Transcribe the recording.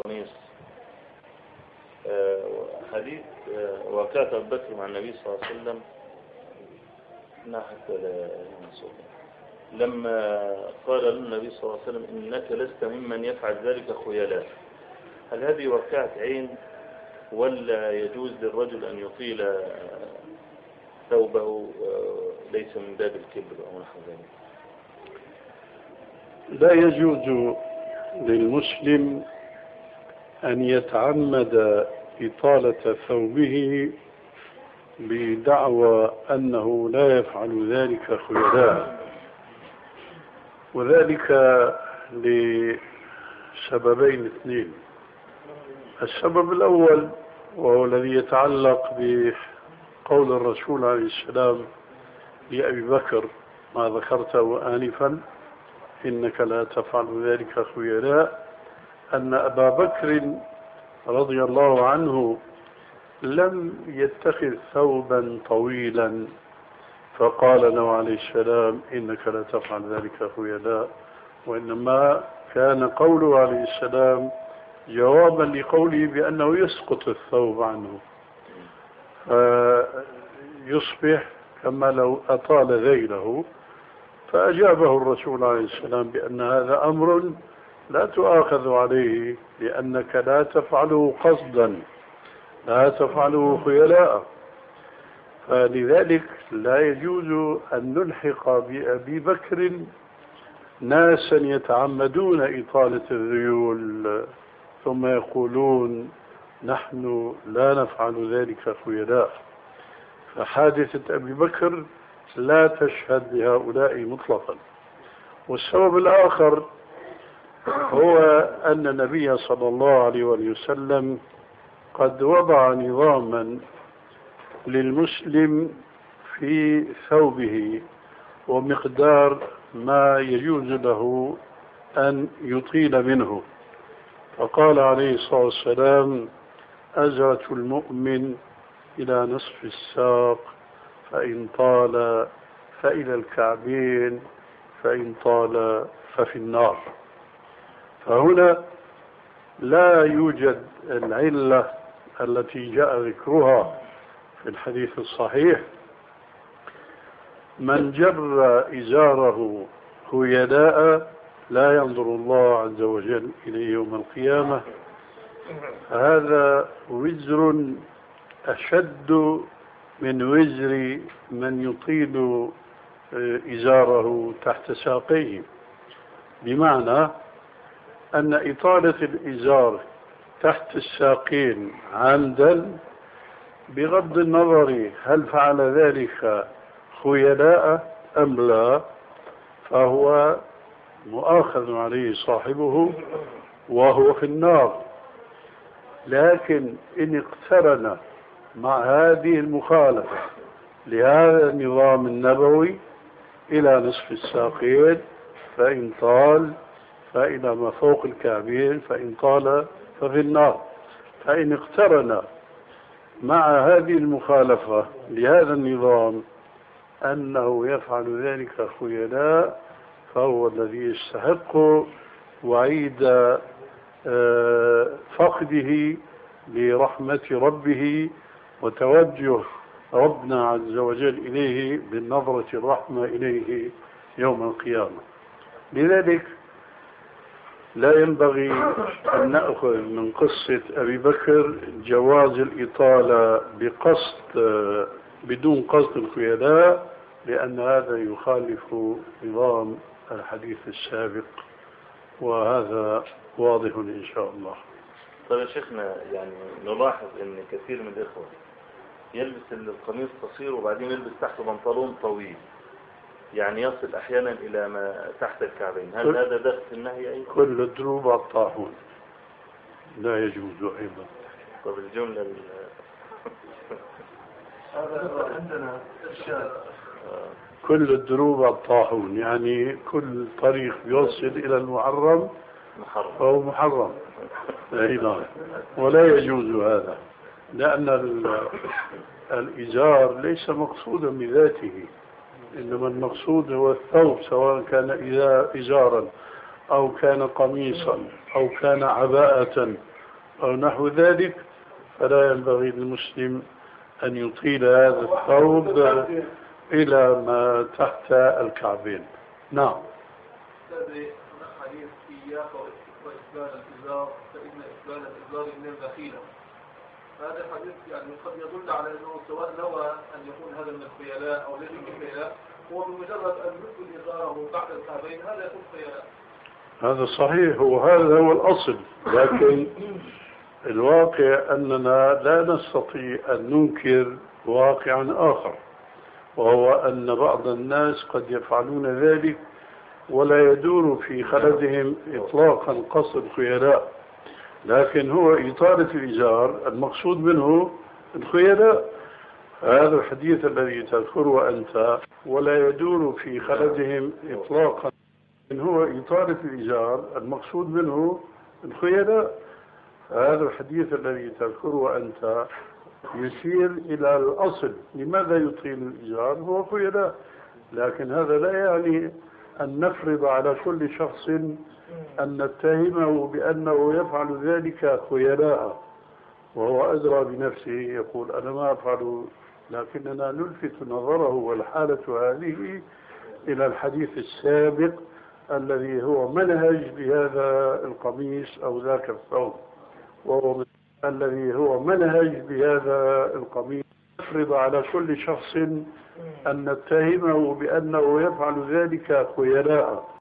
القميص حديث وكانت أبو بكر مع النبي صلى الله عليه وسلم حتى لا ينسوا لما قال النبي صلى الله عليه وسلم إنك لست ممن يفعل ذلك خيلاء. هل هذه وقعت عين ولا يجوز للرجل أن يطيل ثوبه ليس من باب الكبر أو نحو ذلك؟ لا يجوز للمسلم أن يتعمد إطالة ثوبه بدعوى أنه لا يفعل ذلك خيلاء، وذلك لسببين اثنين. السبب الأول وهو الذي يتعلق بقول الرسول عليه السلام لأبي بكر ما ذكرته آنفا إنك لا تفعل ذلك خيلاء، أن أبا بكر رضي الله عنه لم يتخذ ثوبا طويلا فقال له عليه السلام إنك لا تفعل ذلك خيلاء، وإنما كان قوله عليه السلام جوابا لقوله بأنه يسقط الثوب عنه فيصبح كما لو أطال ذيله. فأجابه الرسول عليه السلام بأن هذا أمر لا تؤاخذ عليه لأنك لا تفعله قصدا، لا تفعله خيلاء. فلذلك لا يجوز أن نلحق بأبي بكر ناسا يتعمدون إطالة الذيول ثم يقولون نحن لا نفعل ذلك خيلاء. فحادثة أبي بكر لا تشهد لهؤلاء مطلقا. والسبب الآخر هو أن النبي صلى الله عليه وسلم قد وضع نظاما للمسلم في ثوبه ومقدار ما يجوز له أن يطيل منه، فقال عليه الصلاة والسلام أزرة المؤمن إلى نصف الساق فإن طال فإلى الكعبين فإن طال ففي النار. فهنا لا يوجد العلة التي جاء ذكرها في الحديث الصحيح من جر إزاره خيلاء لا ينظر الله عز وجل إليه يوم القيامة. هذا وزر أشد من وزر من يطيل إزاره تحت ساقيه، بمعنى أن إطالة الإزار تحت الساقين عمدا بغض النظر هل فعل ذلك خيلاء أم لا فهو مؤاخذ عليه صاحبه وهو في النار. لكن إن اقترن مع هذه المخالفة لهذا النظام النبوي إلى نصف الساقين فإن طال فإلى ما فوق الكعبين فإن طال ففي النار. فإن اقترن مع هذه المخالفة لهذا النظام أنه يفعل ذلك خيلاء فهو الذي يستحق وعيد فقده لرحمة ربه وتوجه ربنا عز وجل إليه بالنظرة الرحمة إليه يوم القيامة. لذلك لا ينبغي أن نأخذ من قصة أبي بكر جواز الإطالة بدون قصد الخيلاء، لأن هذا يخالف نظام الحديث السابق، وهذا واضح إن شاء الله. طيب يا شيخنا، يعني نلاحظ أن كثير من الإخوة يلبس القميص قصير وبعدين يلبس تحته بنطلون طويل، يعني يصل أحيانا إلى ما تحت الكعبين. هل هذا داخل في النهي أيضا؟ كل الدروب الطاحون لا يجوز أيضا. طب الجملة عندنا كل الدروب الطاحون، يعني كل طريق يوصل إلى المحرم فهو محرم أيضا، ولا يجوز هذا، لأن الإزار ليس مقصودا بذاته، إنما المقصود هو الثوب، سواء كان إزارا أو كان قميصا أو كان عباءة أو نحو ذلك، فلا ينبغي للمسلم أن يطيل هذا الثوب إلى ما تحت الكعبين. نعم. حديث إياك وإسبال الإزار فإن إسبال الإزار من البخيلة. هذا الحديث يعني قد يدل على أنه سواء نوى أن يكون هذا من الخيلاء أو ليس من الخيلاء، هو بمجرد أن يسبل إزاره بعد الكعبين هذا يكون خيلاء. هذا صحيح، وهذا هو الأصل، لكن الواقع أننا لا نستطيع أن ننكر واقعا آخر، وهو أن بعض الناس قد يفعلون ذلك ولا يدور في خلدهم إطلاقا قصد خيلاء، لكن هو إطالة الإزار المقصود منه الخيلاء. هذا الحديث الذي تذكره أنت ولا يدور في خلدهم إطلاقا هو إطالة الإزار المقصود منه الخيلاء. هذا الحديث الذي تذكره أنت يشير إلى الأصل، لماذا يطيل الإزار؟ هو خيلاء، لكن هذا لا يعني أن نفرض على كل شخص أن نتهمه بأنه يفعل ذلك خيلاء وهو أدرى بنفسه، يقول أنا ما أفعل، لكننا نلفت نظره والحالة هذه إلى الحديث السابق الذي هو منهج بهذا القميص أو ذاك الثوب، وهو الذي هو منهج بهذا القميص. نفرض على كل شخص أن نتهمه بأنه يفعل ذلك خيلاء